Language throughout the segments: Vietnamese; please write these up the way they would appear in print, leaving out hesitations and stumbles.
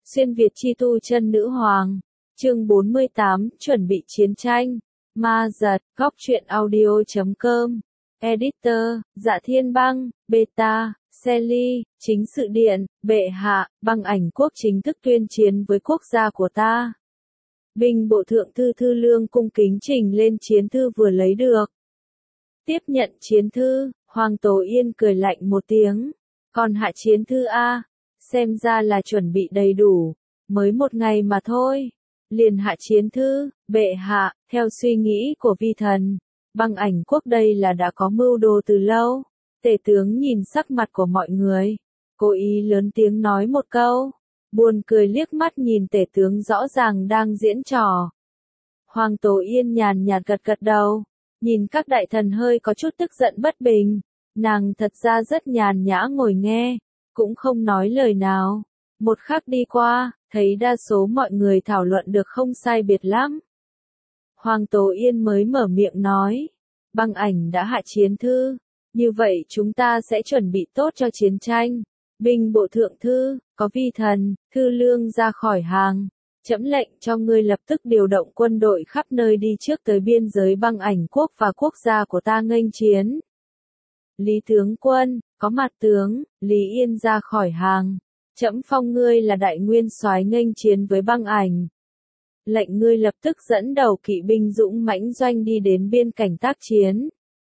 Xuyên Việt chi tu chân nữ hoàng. Chương 48, chuẩn bị chiến tranh. Ma giật, góc truyện audio.com. Editor, Dạ Thiên Băng, Beta, Selly, chính sự điện, bệ hạ, băng ảnh quốc chính thức tuyên chiến với quốc gia của ta. Binh bộ thượng thư Thư Lương cung kính trình lên chiến thư vừa lấy được. Tiếp nhận chiến thư, Hoàng Tố Yên cười lạnh một tiếng. Còn hạ chiến thư A, xem ra là chuẩn bị đầy đủ, mới một ngày mà thôi. Liền hạ chiến thư, bệ hạ, theo suy nghĩ của vi thần, băng ảnh quốc đây là đã có mưu đồ từ lâu. Tể tướng nhìn sắc mặt của mọi người, cố ý lớn tiếng nói một câu, buồn cười liếc mắt nhìn tể tướng rõ ràng đang diễn trò. Hoàng Tố Yên nhàn nhạt gật gật đầu, nhìn các đại thần hơi có chút tức giận bất bình, nàng thật ra rất nhàn nhã ngồi nghe, cũng không nói lời nào. Một khắc đi qua, thấy đa số mọi người thảo luận được không sai biệt lắm. Hoàng Tố Yên mới mở miệng nói, băng ảnh đã hạ chiến thư, như vậy chúng ta sẽ chuẩn bị tốt cho chiến tranh. Binh bộ thượng thư, có vi thần, Thư Lương ra khỏi hàng, trẫm lệnh cho ngươi lập tức điều động quân đội khắp nơi đi trước tới biên giới băng ảnh quốc và quốc gia của ta nghênh chiến. Lý tướng quân, có mặt tướng, Lý Yên ra khỏi hàng, trẫm phong ngươi là đại nguyên soái nghênh chiến với băng ảnh. Lệnh ngươi lập tức dẫn đầu kỵ binh dũng mãnh doanh đi đến biên cảnh tác chiến.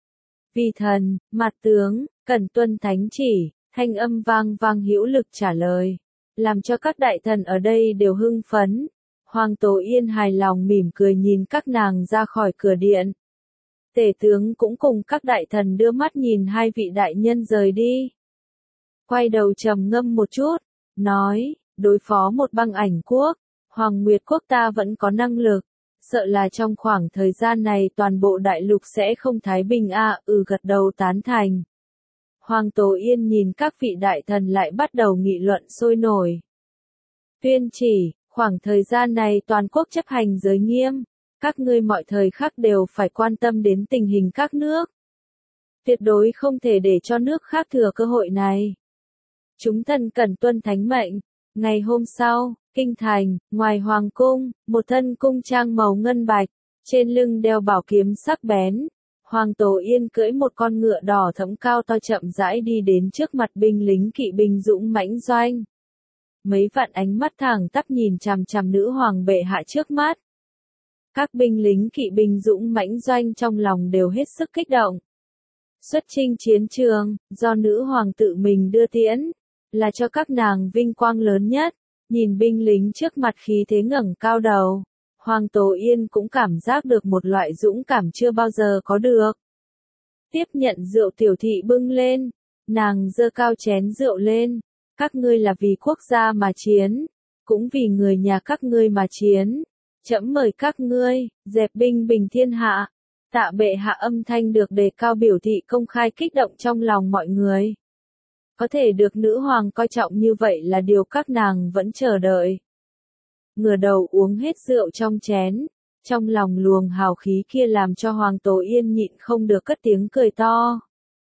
Vi thần, mặt tướng, cần tuân thánh chỉ, thanh âm vang vang hữu lực trả lời, làm cho các đại thần ở đây đều hưng phấn. Hoàng Tố Yên hài lòng mỉm cười nhìn các nàng ra khỏi cửa điện. Tể tướng cũng cùng các đại thần đưa mắt nhìn hai vị đại nhân rời đi. Quay đầu trầm ngâm một chút, nói, đối phó một băng ảnh quốc, Hoàng Nguyệt quốc ta vẫn có năng lực, sợ là trong khoảng thời gian này toàn bộ đại lục sẽ không thái bình a. Gật đầu tán thành. Hoàng Tố Yên nhìn các vị đại thần lại bắt đầu nghị luận sôi nổi. Tuyên chỉ, khoảng thời gian này toàn quốc chấp hành giới nghiêm, các ngươi mọi thời khắc đều phải quan tâm đến tình hình các nước. Tuyệt đối không thể để cho nước khác thừa cơ hội này. Chúng thần cần tuân thánh mệnh. Ngày hôm sau, kinh thành, ngoài hoàng cung, một thân cung trang màu ngân bạch, trên lưng đeo bảo kiếm sắc bén. Hoàng Tố Yên cưỡi một con ngựa đỏ thẫm cao to chậm rãi đi đến trước mặt binh lính kỵ binh dũng mãnh doanh. Mấy vạn ánh mắt thẳng tắp nhìn chằm chằm nữ hoàng bệ hạ trước mắt. Các binh lính kỵ binh dũng mãnh doanh trong lòng đều hết sức kích động. Xuất chinh chiến trường, do nữ hoàng tự mình đưa tiễn, là cho các nàng vinh quang lớn nhất. Nhìn binh lính trước mặt khí thế ngẩng cao đầu, Hoàng Tố Yên cũng cảm giác được một loại dũng cảm chưa bao giờ có được. Tiếp nhận rượu tiểu thị bưng lên, nàng giơ cao chén rượu lên, các ngươi là vì quốc gia mà chiến, cũng vì người nhà các ngươi mà chiến. Trẫm mời các ngươi, dẹp binh bình thiên hạ. Tạ bệ hạ âm thanh được đề cao biểu thị công khai kích động trong lòng mọi người. Có thể được nữ hoàng coi trọng như vậy là điều các nàng vẫn chờ đợi. Ngửa đầu uống hết rượu trong chén, trong lòng luồng hào khí kia làm cho Hoàng Tố Yên nhịn không được cất tiếng cười to.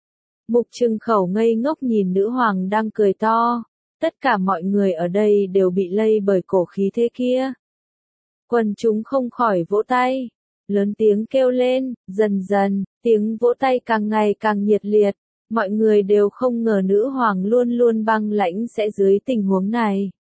Mục Trừng Khẩu ngây ngốc nhìn nữ hoàng đang cười to, tất cả mọi người ở đây đều bị lây bởi cổ khí thế kia. Quần chúng không khỏi vỗ tay, lớn tiếng kêu lên, dần dần, tiếng vỗ tay càng ngày càng nhiệt liệt. Mọi người đều không ngờ nữ hoàng luôn luôn băng lãnh sẽ dưới tình huống này.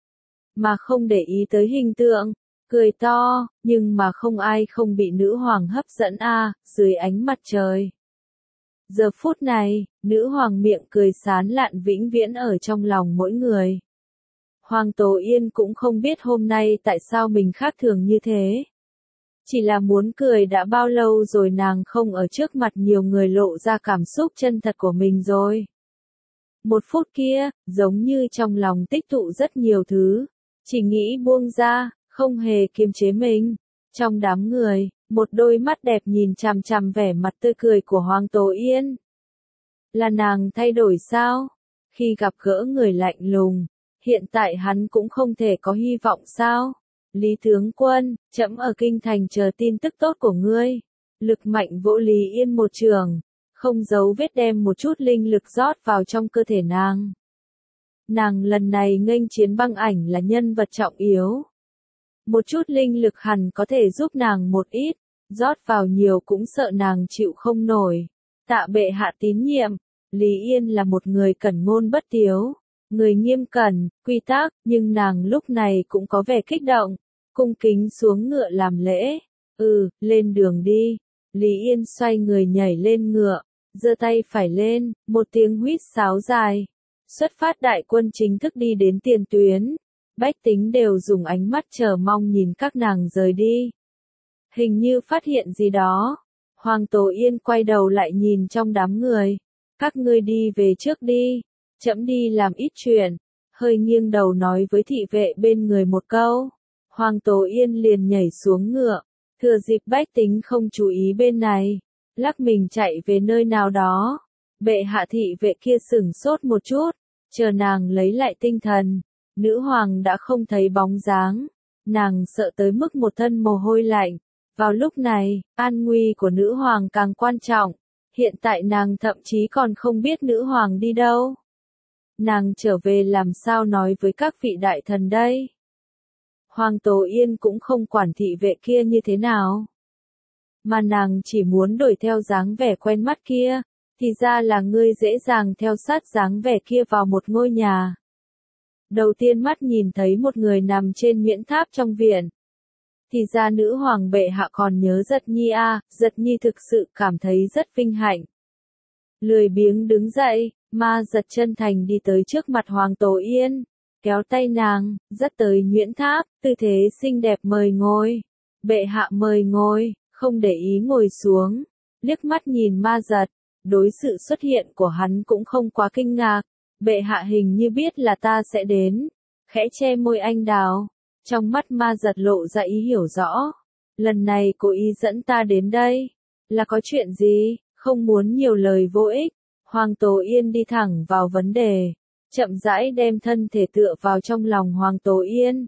Mà không để ý tới hình tượng, cười to, nhưng mà không ai không bị nữ hoàng hấp dẫn dưới ánh mặt trời. Giờ phút này, nữ hoàng miệng cười sán lạn vĩnh viễn ở trong lòng mỗi người. Hoàng Tố Yên cũng không biết hôm nay tại sao mình khác thường như thế. Chỉ là muốn cười đã bao lâu rồi nàng không ở trước mặt nhiều người lộ ra cảm xúc chân thật của mình rồi. Một phút kia, giống như trong lòng tích tụ rất nhiều thứ, chỉ nghĩ buông ra, không hề kiềm chế mình. Trong đám người, một đôi mắt đẹp nhìn chằm chằm vẻ mặt tươi cười của Hoàng Tố Yên. Là nàng thay đổi sao? Khi gặp gỡ người lạnh lùng, hiện tại hắn cũng không thể có hy vọng sao? Lý tướng quân, trẫm ở kinh thành chờ tin tức tốt của ngươi. Lực mạnh vỗ Lý Yên một trường, không giấu vết đem một chút linh lực rót vào trong cơ thể nàng. Nàng lần này nghênh chiến băng ảnh là nhân vật trọng yếu. Một chút linh lực hẳn có thể giúp nàng một ít, rót vào nhiều cũng sợ nàng chịu không nổi. Tạ bệ hạ tín nhiệm, Lý Yên là một người cẩn ngôn bất tiếu, người nghiêm cẩn, quy tắc, nhưng nàng lúc này cũng có vẻ kích động, cung kính xuống ngựa làm lễ. Lên đường đi. Lý Yên xoay người nhảy lên ngựa, giơ tay phải lên, một tiếng huýt sáo dài. Xuất phát đại quân chính thức đi đến tiền tuyến. Bách tính đều dùng ánh mắt chờ mong nhìn các nàng rời đi. Hình như phát hiện gì đó. Hoàng Tố Yên quay đầu lại nhìn trong đám người. Các ngươi đi về trước đi. Trẫm đi làm ít chuyện. Hơi nghiêng đầu nói với thị vệ bên người một câu. Hoàng Tố Yên liền nhảy xuống ngựa. Thừa dịp bách tính không chú ý bên này. Lắc mình chạy về nơi nào đó. Bệ hạ thị vệ kia sửng sốt một chút. Chờ nàng lấy lại tinh thần. Nữ hoàng đã không thấy bóng dáng. Nàng sợ tới mức một thân mồ hôi lạnh. Vào lúc này, an nguy của nữ hoàng càng quan trọng. Hiện tại nàng thậm chí còn không biết nữ hoàng đi đâu. Nàng trở về làm sao nói với các vị đại thần đây? Hoàng Tố Yên cũng không quản thị vệ kia như thế nào. Mà nàng chỉ muốn đổi theo dáng vẻ quen mắt kia. Thì ra là ngươi dễ dàng theo sát dáng vẻ kia vào một ngôi nhà. Đầu tiên mắt nhìn thấy một người nằm trên miễn tháp trong viện. Thì ra nữ hoàng bệ hạ còn nhớ Giật Nhi à, Giật Nhi thực sự cảm thấy rất vinh hạnh. Lười biếng đứng dậy, Ma Giật chân thành đi tới trước mặt Hoàng Tố Yên, kéo tay nàng, dắt tới nhuyễn tháp, tư thế xinh đẹp mời ngồi. Bệ hạ mời ngồi, không để ý ngồi xuống, liếc mắt nhìn Ma Giật, đối sự xuất hiện của hắn cũng không quá kinh ngạc. Bệ hạ hình như biết là ta sẽ đến, khẽ che môi anh đào. Trong mắt Ma Giật lộ ra ý hiểu rõ. Lần này cố ý dẫn ta đến đây. Là có chuyện gì? Không muốn nhiều lời vô ích. Hoàng Tố Yên đi thẳng vào vấn đề. Chậm rãi đem thân thể tựa vào trong lòng Hoàng Tố Yên.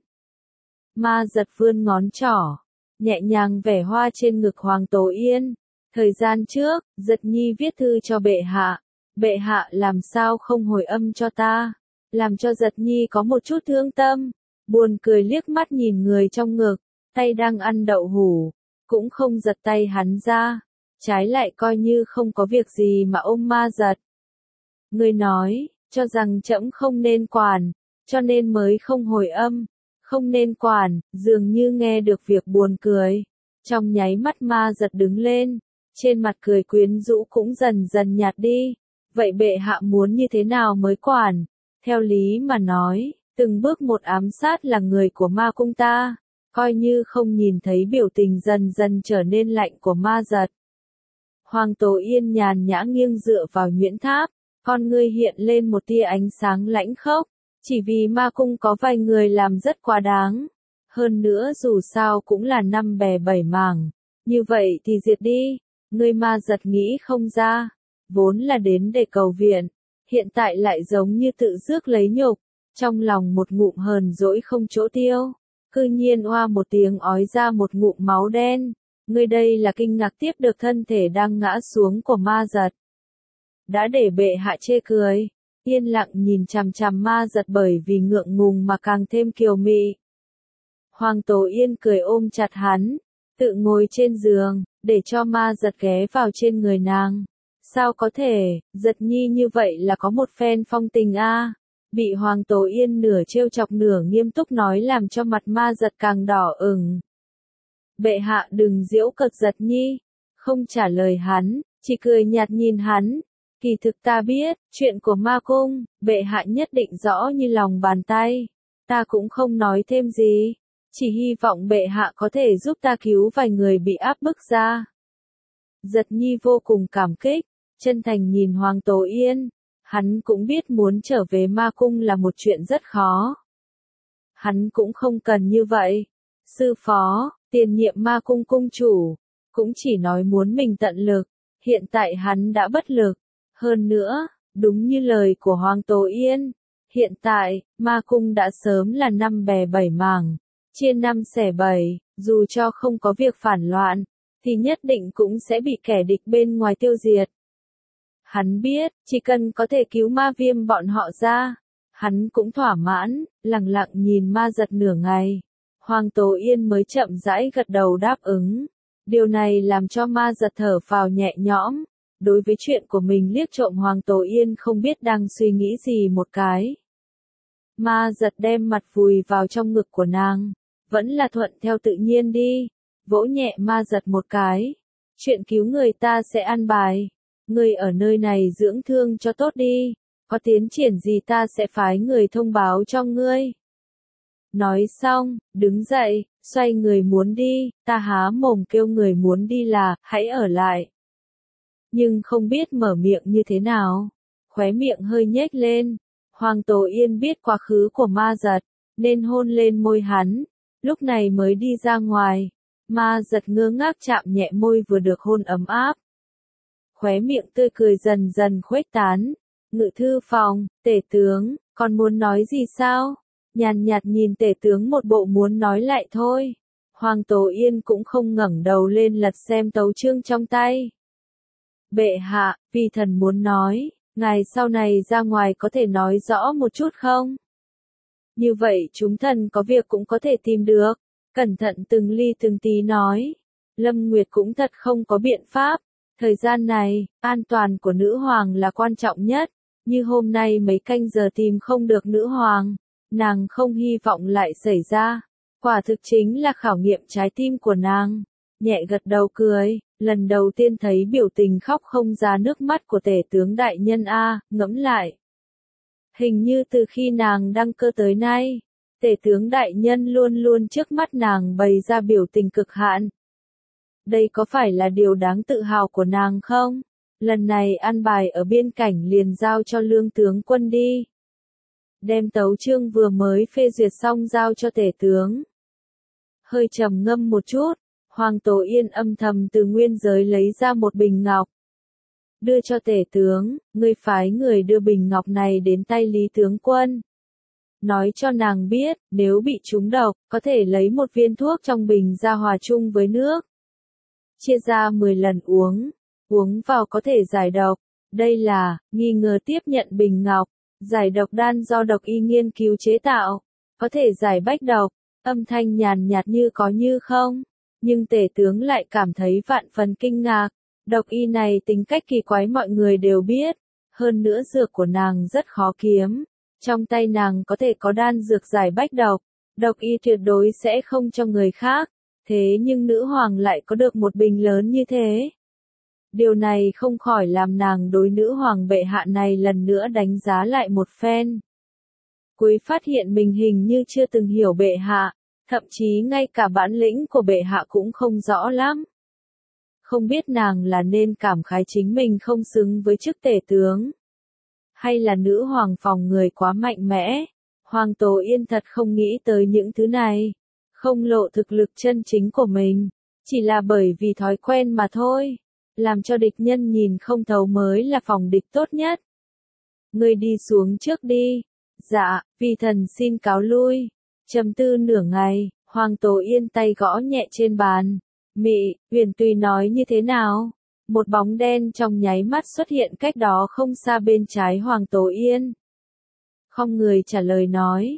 Ma Giật vươn ngón trỏ. Nhẹ nhàng vẽ hoa trên ngực Hoàng Tố Yên. Thời gian trước, Giật Nhi viết thư cho bệ hạ. Bệ hạ làm sao không hồi âm cho ta. Làm cho Giật Nhi có một chút thương tâm. Buồn cười liếc mắt nhìn người trong ngực, tay đang ăn đậu hủ, cũng không giật tay hắn ra, trái lại coi như không có việc gì mà ôm Ma Giật. Ngươi nói, cho rằng trẫm không nên quản, cho nên mới không hồi âm, không nên quản, dường như nghe được việc buồn cười. Trong nháy mắt Ma Giật đứng lên, trên mặt cười quyến rũ cũng dần dần nhạt đi. Vậy bệ hạ muốn như thế nào mới quản? Theo lý mà nói, từng bước một ám sát là người của ma cung ta, coi như không nhìn thấy biểu tình dần dần trở nên lạnh của Ma Giật. Hoàng Tố Yên nhàn nhã nghiêng dựa vào nhuyễn tháp, con ngươi hiện lên một tia ánh sáng lãnh khốc, chỉ vì ma cung có vài người làm rất quá đáng. Hơn nữa dù sao cũng là năm bè bảy mảng, như vậy thì diệt đi, ngươi Ma Giật nghĩ không ra, vốn là đến để cầu viện, hiện tại lại giống như tự rước lấy nhục. Trong lòng một ngụm hờn dỗi không chỗ tiêu, cư nhiên oa một tiếng ói ra một ngụm máu đen. Ngươi đây là kinh ngạc tiếp được thân thể đang ngã xuống của Ma Giật. Đã để bệ hạ chê cười, yên lặng nhìn chằm chằm Ma Giật bởi vì ngượng ngùng mà càng thêm kiều mị. Hoàng Tố Yên cười ôm chặt hắn, tự ngồi trên giường, để cho Ma Giật ghé vào trên người nàng. Sao có thể, Giật Nhi như vậy là có một phen phong tình a. Bị Hoàng Tố Yên nửa trêu chọc nửa nghiêm túc nói làm cho mặt Ma Giật càng đỏ ửng. Bệ hạ đừng giễu cợt Giật Nhi, không trả lời hắn, chỉ cười nhạt nhìn hắn. Kỳ thực ta biết, chuyện của ma cung, bệ hạ nhất định rõ như lòng bàn tay. Ta cũng không nói thêm gì, chỉ hy vọng bệ hạ có thể giúp ta cứu vài người bị áp bức ra. Giật Nhi vô cùng cảm kích, chân thành nhìn Hoàng Tố Yên. Hắn cũng biết muốn trở về ma cung là một chuyện rất khó. Hắn cũng không cần như vậy. Sư phó, tiền nhiệm ma cung cung chủ, cũng chỉ nói muốn mình tận lực. Hiện tại hắn đã bất lực. Hơn nữa, đúng như lời của Hoàng Tố Yên, hiện tại, ma cung đã sớm là năm bè bảy mảng, chia năm xẻ bảy, dù cho không có việc phản loạn, thì nhất định cũng sẽ bị kẻ địch bên ngoài tiêu diệt. Hắn biết, chỉ cần có thể cứu ma viêm bọn họ ra, Hắn cũng thỏa mãn, lặng lặng nhìn Ma Giật nửa ngày. Hoàng Tố Yên mới chậm rãi gật đầu đáp ứng. Điều này làm cho Ma Giật thở phào nhẹ nhõm. Đối với chuyện của mình liếc trộm Hoàng Tố Yên không biết đang suy nghĩ gì một cái. Ma Giật đem mặt vùi vào trong ngực của nàng. Vẫn là thuận theo tự nhiên đi. Vỗ nhẹ Ma Giật một cái. Chuyện cứu người ta sẽ an bài. Ngươi ở nơi này dưỡng thương cho tốt đi. Có tiến triển gì ta sẽ phái người thông báo cho ngươi. Nói xong, đứng dậy, xoay người muốn đi, ta há mồm kêu người muốn đi là, hãy ở lại. Nhưng không biết mở miệng như thế nào. Khóe miệng hơi nhếch lên. Hoàng Tố Yên biết quá khứ của Ma Giật, nên hôn lên môi hắn. Lúc này mới đi ra ngoài. Ma Giật ngơ ngác chạm nhẹ môi vừa được hôn ấm áp. Khóe miệng tươi cười dần dần khuếch tán. Ngự thư phòng, tể tướng, còn muốn nói gì sao? Nhàn nhạt nhìn tể tướng một bộ muốn nói lại thôi. Hoàng Tố Yên cũng không ngẩng đầu lên lật xem tấu chương trong tay. Bệ hạ, vi thần muốn nói, ngài sau này ra ngoài có thể nói rõ một chút không? Như vậy chúng thần có việc cũng có thể tìm được. Cẩn thận từng ly từng tí nói. Lâm Nguyệt cũng thật không có biện pháp. Thời gian này, an toàn của nữ hoàng là quan trọng nhất. Như hôm nay mấy canh giờ tìm không được nữ hoàng. Nàng không hy vọng lại xảy ra. Quả thực chính là khảo nghiệm trái tim của nàng. Nhẹ gật đầu cười, lần đầu tiên thấy biểu tình khóc không ra nước mắt của tể tướng đại nhân A, ngẫm lại. Hình như từ khi nàng đăng cơ tới nay, tể tướng đại nhân luôn luôn trước mắt nàng bày ra biểu tình cực hạn. Đây có phải là điều đáng tự hào của nàng không? Lần này an bài ở biên cảnh liền giao cho lương tướng quân đi. Đem tấu chương vừa mới phê duyệt xong giao cho tể tướng. Hơi trầm ngâm một chút, Hoàng Tố Yên âm thầm từ nguyên giới lấy ra một bình ngọc. Đưa cho tể tướng, ngươi phái người đưa bình ngọc này đến tay Lý tướng quân. Nói cho nàng biết, nếu bị trúng độc, có thể lấy một viên thuốc trong bình ra hòa chung với nước. Chia ra 10 lần uống, uống vào có thể giải độc. Đây là, nghi ngờ tiếp nhận bình ngọc, giải độc đan do độc y nghiên cứu chế tạo, có thể giải bách độc, âm thanh nhàn nhạt như có như không. Nhưng tể tướng lại cảm thấy vạn phần kinh ngạc, độc y này tính cách kỳ quái mọi người đều biết, hơn nữa dược của nàng rất khó kiếm. Trong tay nàng có thể có đan dược giải bách độc, độc y tuyệt đối sẽ không cho người khác, thế nhưng nữ hoàng lại có được một bình lớn như thế. Điều này không khỏi làm nàng đối nữ hoàng bệ hạ này lần nữa đánh giá lại một phen. Cuối phát hiện mình hình như chưa từng hiểu bệ hạ, thậm chí ngay cả bản lĩnh của bệ hạ cũng không rõ lắm. Không biết nàng là nên cảm khái chính mình không xứng với chức tể tướng, hay là nữ hoàng phòng người quá mạnh mẽ. Hoàng Tố Yên thật không nghĩ tới những thứ này, không lộ thực lực chân chính của mình, chỉ là bởi vì thói quen mà thôi. Làm cho địch nhân nhìn không thấu mới là phòng địch tốt nhất. Ngươi đi xuống trước đi. Dạ, vi thần xin cáo lui. Trầm tư nửa ngày, Hoàng Tố Yên tay gõ nhẹ trên bàn. Mị, Huyền Tùy nói như thế nào? Một bóng đen trong nháy mắt xuất hiện cách đó không xa bên trái Hoàng Tố Yên. Không người trả lời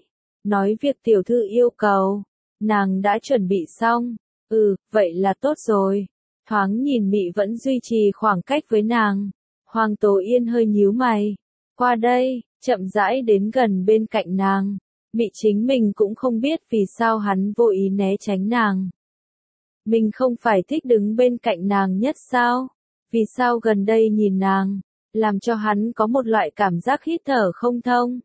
nói việc tiểu thư yêu cầu, nàng đã chuẩn bị xong. Vậy là tốt rồi. Thoáng nhìn Mị vẫn duy trì khoảng cách với nàng. Hoàng Tố Yên hơi nhíu mày. Qua đây, chậm rãi đến gần bên cạnh nàng. Mị chính mình cũng không biết vì sao hắn vô ý né tránh nàng. Mình không phải thích đứng bên cạnh nàng nhất sao? Vì sao gần đây nhìn nàng, làm cho hắn có một loại cảm giác hít thở không thông.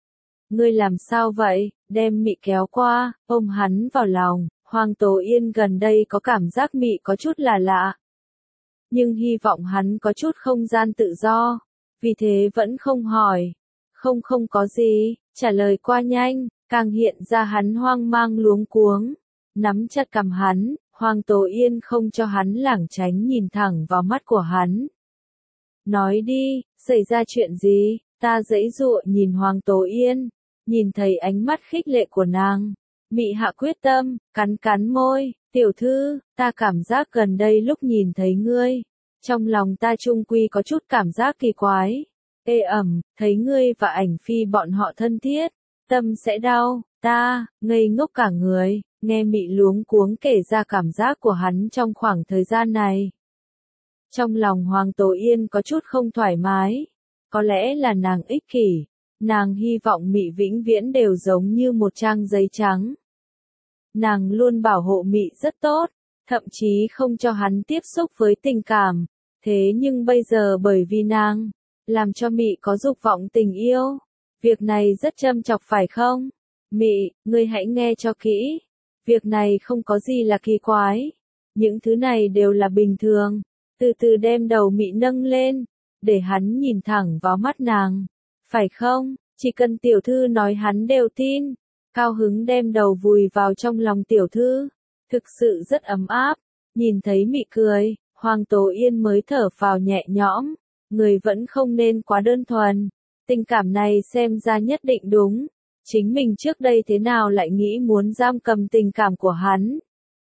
Ngươi làm sao vậy? Đem Mị kéo qua, ôm hắn vào lòng. Hoàng Tố Yên gần đây có cảm giác Mị có chút là lạ. Nhưng hy vọng hắn có chút không gian tự do. Vì thế vẫn không hỏi. Không có gì, trả lời qua nhanh, càng hiện ra hắn hoang mang luống cuống. Nắm chặt cằm hắn, Hoàng Tố Yên không cho hắn lảng tránh nhìn thẳng vào mắt của hắn. Nói đi, xảy ra chuyện gì? Ta giãy giụa nhìn Hoàng Tố Yên, nhìn thấy ánh mắt khích lệ của nàng. Mị hạ quyết tâm, cắn môi, tiểu thư, ta cảm giác gần đây lúc nhìn thấy ngươi, trong lòng ta chung quy có chút cảm giác kỳ quái. ê ẩm, thấy ngươi và ảnh phi bọn họ thân thiết, tâm sẽ đau, ta, ngây ngốc cả người, nghe Mị luống cuống kể ra cảm giác của hắn trong khoảng thời gian này. Trong lòng Hoàng Tố Yên có chút không thoải mái, có lẽ là nàng ích kỷ, nàng hy vọng Mị vĩnh viễn đều giống như một trang giấy trắng. Nàng luôn bảo hộ Mị rất tốt, thậm chí không cho hắn tiếp xúc với tình cảm, thế nhưng bây giờ bởi vì nàng, làm cho Mị có dục vọng tình yêu. Việc này rất châm chọc phải không? Mị, ngươi hãy nghe cho kỹ. Việc này không có gì là kỳ quái. Những thứ này đều là bình thường. Từ từ đem đầu Mị nâng lên, để hắn nhìn thẳng vào mắt nàng. Phải không? Chỉ cần tiểu thư nói hắn đều tin. Cao hứng đem đầu vùi vào trong lòng tiểu thư. Thực sự rất ấm áp. Nhìn thấy Mị cười, Hoàng Tố Yên mới thở phào nhẹ nhõm. Người vẫn không nên quá đơn thuần. Tình cảm này xem ra nhất định đúng. Chính mình trước đây thế nào lại nghĩ muốn giam cầm tình cảm của hắn.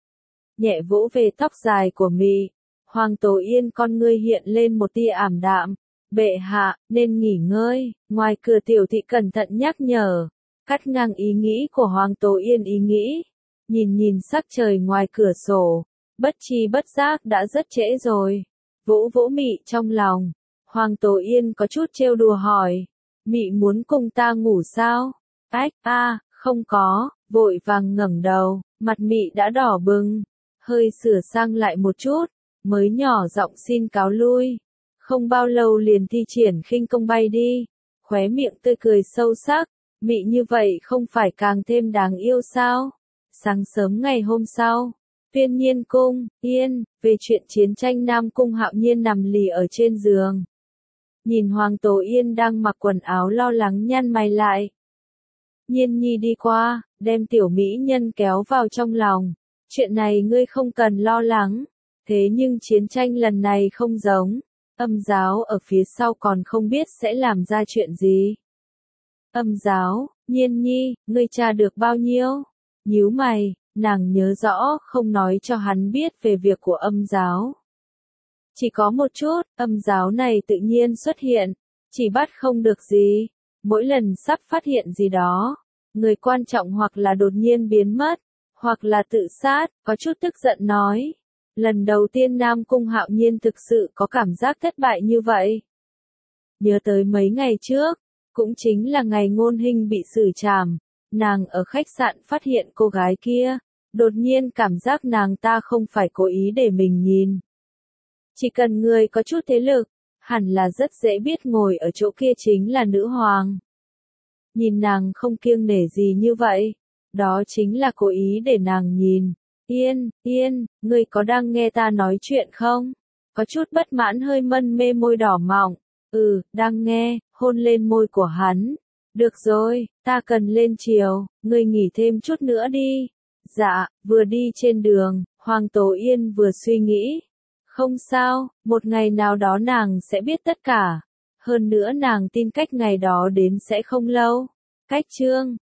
Nhẹ vỗ về tóc dài của Mị. Hoàng Tố Yên con ngươi hiện lên một tia ảm đạm. Bệ hạ, nên nghỉ ngơi. Ngoài cửa tiểu thị cẩn thận nhắc nhở. Cắt ngang ý nghĩ của Hoàng Tố Yên ý nghĩ. Nhìn sắc trời ngoài cửa sổ. Bất tri bất giác đã rất trễ rồi. Vỗ vỗ Mị trong lòng. Hoàng Tố Yên có chút trêu đùa hỏi. Mị muốn cùng ta ngủ sao? Ách, không có, vội vàng ngẩng đầu, mặt Mị đã đỏ bừng, hơi sửa sang lại một chút, mới nhỏ giọng xin cáo lui. Không bao lâu liền thi triển khinh công bay đi, khóe miệng tươi cười sâu sắc, Mị như vậy không phải càng thêm đáng yêu sao? Sáng sớm ngày hôm sau, Tuyên Nhiên cung, về chuyện chiến tranh Nam Cung Hạo Nhiên nằm lì ở trên giường. Nhìn Hoàng Tố Yên đang mặc quần áo lo lắng nhăn mày lại. Nhiên Nhi đi qua, đem tiểu mỹ nhân kéo vào trong lòng. Chuyện này ngươi không cần lo lắng. Thế nhưng chiến tranh lần này không giống. Âm giáo ở phía sau còn không biết sẽ làm ra chuyện gì. Âm giáo, Nhiên Nhi, ngươi tra được bao nhiêu? Nhíu mày, nàng nhớ rõ không nói cho hắn biết về việc của âm giáo. Chỉ có một chút, âm giáo này tự nhiên xuất hiện, chỉ bắt không được gì. Mỗi lần sắp phát hiện gì đó, người quan trọng hoặc là đột nhiên biến mất, hoặc là tự sát, có chút tức giận nói. Lần đầu tiên Nam Cung Hạo Nhiên thực sự có cảm giác thất bại như vậy. Nhớ tới mấy ngày trước, cũng chính là ngày Ngôn Hinh bị xử trảm, nàng ở khách sạn phát hiện cô gái kia, đột nhiên cảm giác nàng ta không phải cố ý để mình nhìn. Chỉ cần người có chút thế lực, hẳn là rất dễ biết ngồi ở chỗ kia chính là nữ hoàng. Nhìn nàng không kiêng nể gì như vậy, đó chính là cố ý để nàng nhìn. Yên, ngươi có đang nghe ta nói chuyện không? Có chút bất mãn hơi mân mê môi đỏ mọng. Đang nghe, hôn lên môi của hắn. Được rồi, ta cần lên chiều, ngươi nghỉ thêm chút nữa đi. Dạ, vừa đi trên đường, Hoàng Tố Yên vừa suy nghĩ. Không sao, một ngày nào đó nàng sẽ biết tất cả. Hơn nữa nàng tin cách ngày đó đến sẽ không lâu. Cách chương